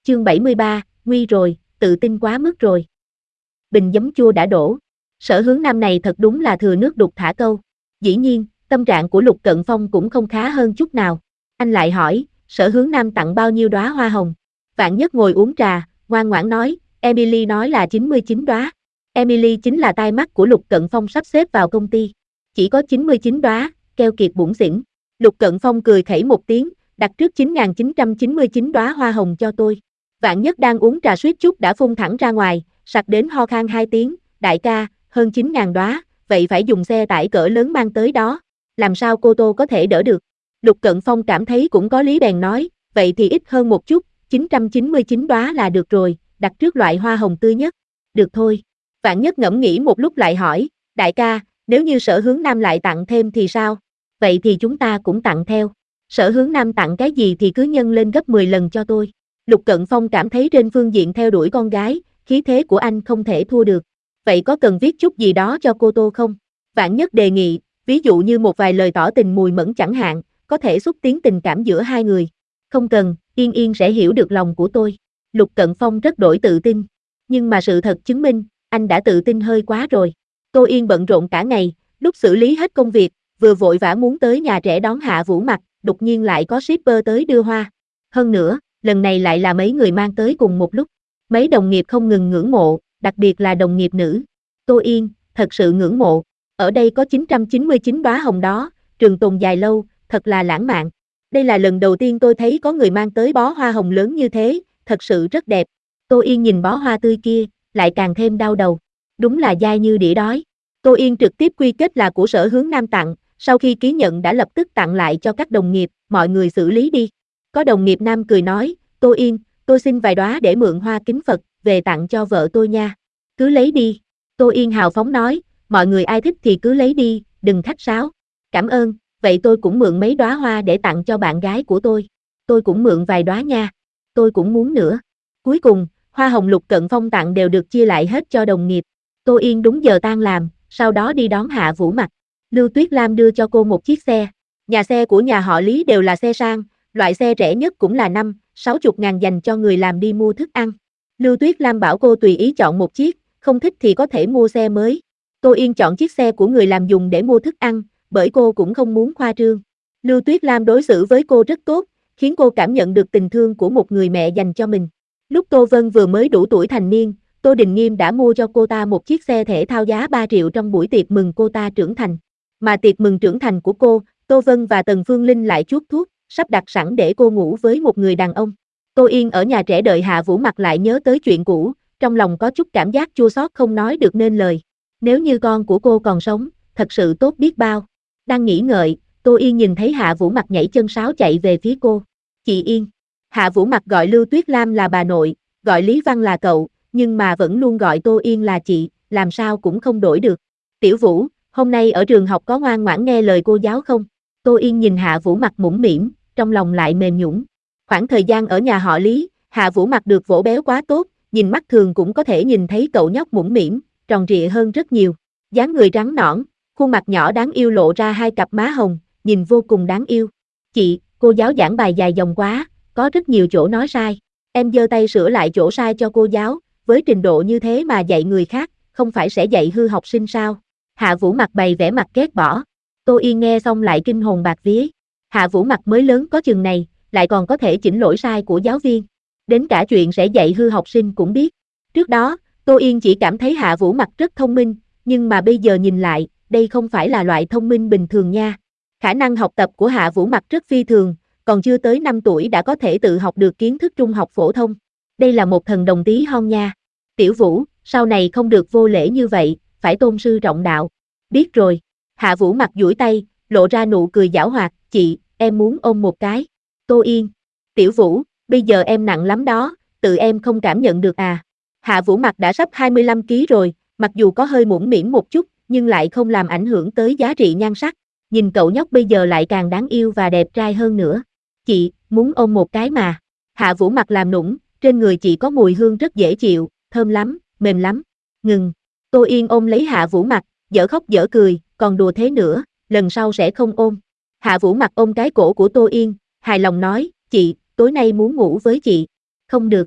Chương 73, nguy rồi, tự tin quá mức rồi. Bình giấm chua đã đổ. Sở Hướng Nam này thật đúng là thừa nước đục thả câu. Dĩ nhiên, tâm trạng của Lục Cận Phong cũng không khá hơn chút nào. Anh lại hỏi, Sở Hướng Nam tặng bao nhiêu đóa hoa hồng? Vạn Nhất ngồi uống trà, ngoan ngoãn nói, Emily nói là 99 đóa. Emily chính là tai mắt của Lục Cận Phong sắp xếp vào công ty. Chỉ có 99 đóa, keo kiệt bủn xỉn. Lục Cận Phong cười khẩy một tiếng, đặt trước 9.999 đóa hoa hồng cho tôi. Vạn Nhất đang uống trà suýt chút đã phun thẳng ra ngoài, sặc đến ho khan 2 tiếng, đại ca, hơn 9.000 đóa, vậy phải dùng xe tải cỡ lớn mang tới đó, làm sao cô Tô có thể đỡ được. Lục Cận Phong cảm thấy cũng có lý bèn nói, vậy thì ít hơn một chút, 999 đóa là được rồi, đặt trước loại hoa hồng tươi nhất. Được thôi. Vạn Nhất ngẫm nghĩ một lúc lại hỏi, đại ca, nếu như Sở Hướng Nam lại tặng thêm thì sao? Vậy thì chúng ta cũng tặng theo. Sở Hướng Nam tặng cái gì thì cứ nhân lên gấp 10 lần cho tôi. Lục Cận Phong cảm thấy trên phương diện theo đuổi con gái, khí thế của anh không thể thua được. Vậy có cần viết chút gì đó cho cô Tô không? Vạn Nhất đề nghị, ví dụ như một vài lời tỏ tình mùi mẫn chẳng hạn, có thể xúc tiến tình cảm giữa hai người. Không cần, Yên Yên sẽ hiểu được lòng của tôi. Lục Cận Phong rất đổi tự tin. Nhưng mà sự thật chứng minh, anh đã tự tin hơi quá rồi. Tô Yên bận rộn cả ngày, lúc xử lý hết công việc, vừa vội vã muốn tới nhà trẻ đón Hạ Vũ Mặc, đột nhiên lại có shipper tới đưa hoa. Hơn nữa, lần này lại là mấy người mang tới cùng một lúc. Mấy đồng nghiệp không ngừng ngưỡng mộ, đặc biệt là đồng nghiệp nữ. Tô Yên, thật sự ngưỡng mộ. Ở đây có 999 đóa hồng đó, trường tồn dài lâu, thật là lãng mạn. Đây là lần đầu tiên tôi thấy có người mang tới bó hoa hồng lớn như thế, thật sự rất đẹp. Tô Yên nhìn bó hoa tươi kia, lại càng thêm đau đầu. Đúng là dai như đĩa đói. Tô Yên trực tiếp quy kết là của Sở Hướng Nam tặng, sau khi ký nhận đã lập tức tặng lại cho các đồng nghiệp, mọi người xử lý đi. Có đồng nghiệp nam cười nói, Tô Yên, tôi xin vài đóa để mượn hoa kính Phật, về tặng cho vợ tôi nha. Cứ lấy đi. Tô Yên hào phóng nói, mọi người ai thích thì cứ lấy đi, đừng khách sáo. Cảm ơn, vậy tôi cũng mượn mấy đóa hoa để tặng cho bạn gái của tôi. Tôi cũng mượn vài đóa nha. Tôi cũng muốn nữa. Cuối cùng, hoa hồng Lục Cận Phong tặng đều được chia lại hết cho đồng nghiệp. Tô Yên đúng giờ tan làm, sau đó đi đón Hạ Vũ Mặc. Lưu Tuyết Lam đưa cho cô một chiếc xe. Nhà xe của nhà họ Lý đều là xe sang, loại xe rẻ nhất cũng là 50-60 ngàn dành cho người làm đi mua thức ăn. Lưu Tuyết Lam bảo cô tùy ý chọn một chiếc, không thích thì có thể mua xe mới. Tô Yên chọn chiếc xe của người làm dùng để mua thức ăn, bởi cô cũng không muốn khoa trương. Lưu Tuyết Lam đối xử với cô rất tốt, khiến cô cảm nhận được tình thương của một người mẹ dành cho mình. Lúc Tô Vân vừa mới đủ tuổi thành niên, Tô Đình Nghiêm đã mua cho cô ta một chiếc xe thể thao giá 3 triệu trong buổi tiệc mừng cô ta trưởng thành. Mà tiệc mừng trưởng thành của cô, Tô Vân và Tần Phương Linh lại chuốt thuốc, sắp đặt sẵn để cô ngủ với một người đàn ông. Tô Yên ở nhà trẻ đợi Hạ Vũ Mặc lại nhớ tới chuyện cũ, trong lòng có chút cảm giác chua xót không nói được nên lời. Nếu như con của cô còn sống, thật sự tốt biết bao. Đang nghĩ ngợi, Tô Yên nhìn thấy Hạ Vũ Mặc nhảy chân sáo chạy về phía cô. Chị Yên. Hạ Vũ Mặc gọi Lưu Tuyết Lam là bà nội, gọi Lý Văn là cậu, nhưng mà vẫn luôn gọi Tô Yên là chị, làm sao cũng không đổi được. Tiểu Vũ, hôm nay ở trường học có ngoan ngoãn nghe lời cô giáo không? Tô Yên nhìn Hạ Vũ Mặc mũm mĩm, trong lòng lại mềm nhũn. Khoảng thời gian ở nhà họ Lý, Hạ Vũ Mặc được vỗ béo quá tốt, nhìn mắt thường cũng có thể nhìn thấy cậu nhóc mũm mĩm, tròn trịa hơn rất nhiều. Dáng người trắng nõn, khuôn mặt nhỏ đáng yêu lộ ra hai cặp má hồng, nhìn vô cùng đáng yêu. Chị, cô giáo giảng bài dài dòng quá, có rất nhiều chỗ nói sai. Em giơ tay sửa lại chỗ sai cho cô giáo, với trình độ như thế mà dạy người khác, không phải sẽ dạy hư học sinh sao? Hạ Vũ Mặc bày vẻ mặt ghét bỏ. Tô Yên nghe xong lại kinh hồn bạc vía. Hạ Vũ Mặc mới lớn có chừng này, lại còn có thể chỉnh lỗi sai của giáo viên. Đến cả chuyện sẽ dạy hư học sinh cũng biết. Trước đó, Tô Yên chỉ cảm thấy Hạ Vũ Mặc rất thông minh, nhưng mà bây giờ nhìn lại, đây không phải là loại thông minh bình thường nha. Khả năng học tập của Hạ Vũ Mặc rất phi thường, còn chưa tới 5 tuổi đã có thể tự học được kiến thức trung học phổ thông. Đây là một thần đồng tí hon nha. Tiểu Vũ, sau này không được vô lễ như vậy, phải tôn sư trọng đạo. Biết rồi. Hạ Vũ Mặc duỗi tay, lộ ra nụ cười giảo hoạt, chị, em muốn ôm một cái. Tô Yên. Tiểu Vũ, bây giờ em nặng lắm đó, tự em không cảm nhận được à. Hạ Vũ Mặc đã sắp 25 kg rồi, mặc dù có hơi mũm mĩm một chút, nhưng lại không làm ảnh hưởng tới giá trị nhan sắc. Nhìn cậu nhóc bây giờ lại càng đáng yêu và đẹp trai hơn nữa. Chị, muốn ôm một cái mà. Hạ Vũ Mặc làm nũng, trên người chị có mùi hương rất dễ chịu, thơm lắm, mềm lắm. Ngừng. Tô Yên ôm lấy Hạ Vũ Mặc, dở khóc dở cười, còn đùa thế nữa, lần sau sẽ không ôm. Hạ Vũ Mặc ôm cái cổ của Tô Yên, hài lòng nói, chị, tối nay muốn ngủ với chị. Không được.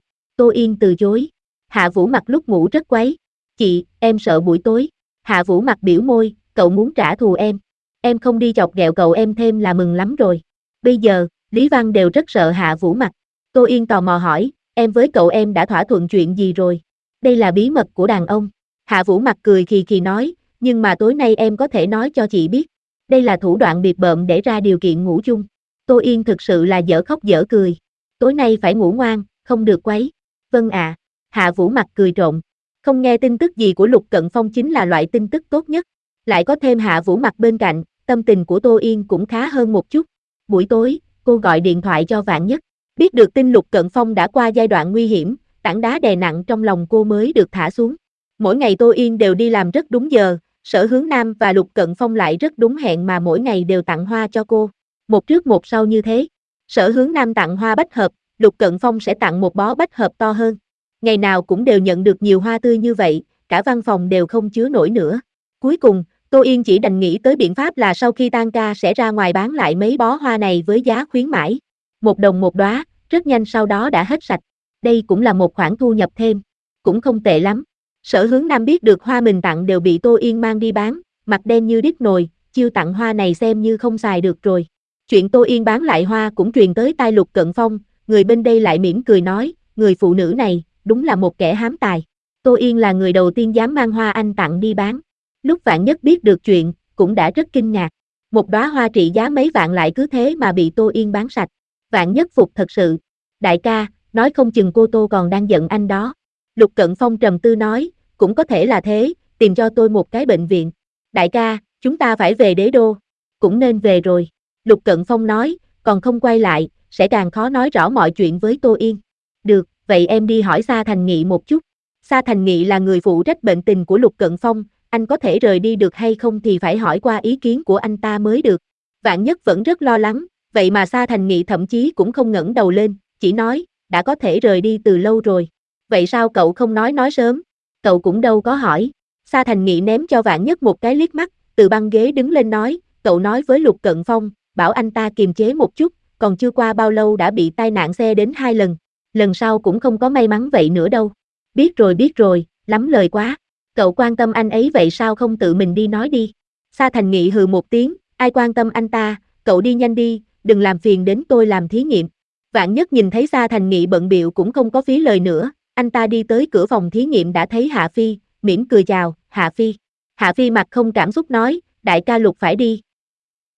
Tô Yên từ chối. Hạ Vũ Mặc lúc ngủ rất quấy. Chị, em sợ buổi tối. Hạ Vũ Mặc biểu môi, cậu muốn trả thù em. Em không đi chọc ghẹo cậu em thêm là mừng lắm rồi. Bây giờ, Lý Văn đều rất sợ Hạ Vũ Mặc. Tô Yên tò mò hỏi, em với cậu em đã thỏa thuận chuyện gì rồi? Đây là bí mật của đàn ông. Hạ Vũ Mặc cười khì khì nói, nhưng mà tối nay em có thể nói cho chị biết. Đây là thủ đoạn bịp bợm để ra điều kiện ngủ chung. Tô Yên thực sự là dở khóc dở cười. Tối nay phải ngủ ngoan, không được quấy. Vâng ạ. Hạ Vũ Mặc cười trộm. Không nghe tin tức gì của Lục Cận Phong chính là loại tin tức tốt nhất. Lại có thêm Hạ Vũ Mặc bên cạnh, tâm tình của Tô Yên cũng khá hơn một chút. Buổi tối, cô gọi điện thoại cho Vạn Nhất. Biết được tin Lục Cận Phong đã qua giai đoạn nguy hiểm, tảng đá đè nặng trong lòng cô mới được thả xuống. Mỗi ngày Tô Yên đều đi làm rất đúng giờ, Sở Hướng Nam và Lục Cận Phong lại rất đúng hẹn mà mỗi ngày đều tặng hoa cho cô. Một trước một sau như thế. Sở Hướng Nam tặng hoa bách hợp, Lục Cận Phong sẽ tặng một bó bách hợp to hơn. Ngày nào cũng đều nhận được nhiều hoa tươi như vậy, cả văn phòng đều không chứa nổi nữa. Cuối cùng, Tô Yên chỉ đành nghĩ tới biện pháp là sau khi tan ca sẽ ra ngoài bán lại mấy bó hoa này với giá khuyến mãi. 1 đồng một đóa, rất nhanh sau đó đã hết sạch. Đây cũng là một khoản thu nhập thêm. Cũng không tệ lắm. Sở Hướng Nam biết được hoa mình tặng đều bị Tô Yên mang đi bán, mặt đen như đít nồi, chiêu tặng hoa này xem như không xài được rồi. Chuyện Tô Yên bán lại hoa cũng truyền tới tai Lục Cận Phong, người bên đây lại mỉm cười nói, người phụ nữ này, đúng là một kẻ hám tài. Tô Yên là người đầu tiên dám mang hoa anh tặng đi bán. Lúc Vạn Nhất biết được chuyện, cũng đã rất kinh ngạc. Một đóa hoa trị giá mấy vạn lại cứ thế mà bị Tô Yên bán sạch. Vạn Nhất phục thật sự. Đại ca, nói không chừng cô Tô còn đang giận anh đó. Lục Cận Phong trầm tư nói, cũng có thể là thế, tìm cho tôi một cái bệnh viện. Đại ca, chúng ta phải về Đế Đô. Cũng nên về rồi. Lục Cận Phong nói, còn không quay lại, sẽ càng khó nói rõ mọi chuyện với Tô Yên. Được, vậy em đi hỏi Sa Thành Nghị một chút. Sa Thành Nghị là người phụ trách bệnh tình của Lục Cận Phong, anh có thể rời đi được hay không thì phải hỏi qua ý kiến của anh ta mới được. Vạn Nhất vẫn rất lo lắng, vậy mà Sa Thành Nghị thậm chí cũng không ngẩng đầu lên, chỉ nói, đã có thể rời đi từ lâu rồi. Vậy sao cậu không nói sớm? Cậu cũng đâu có hỏi. Sa Thành Nghị ném cho Vạn Nhất một cái liếc mắt, từ băng ghế đứng lên nói, cậu nói với Lục Cận Phong, bảo anh ta kiềm chế một chút, còn chưa qua bao lâu đã bị tai nạn xe đến 2 lần. Lần sau cũng không có may mắn vậy nữa đâu. Biết rồi, lắm lời quá. Cậu quan tâm anh ấy vậy sao không tự mình đi nói đi. Sa Thành Nghị hừ một tiếng, ai quan tâm anh ta, cậu đi nhanh đi, đừng làm phiền đến tôi làm thí nghiệm. Vạn Nhất nhìn thấy Sa Thành Nghị bận bịu cũng không có phí lời nữa, anh ta đi tới cửa phòng thí nghiệm đã thấy Hạ Phi, mỉm cười chào, Hạ Phi. Hạ Phi mặt không cảm xúc nói, đại ca Lục phải đi,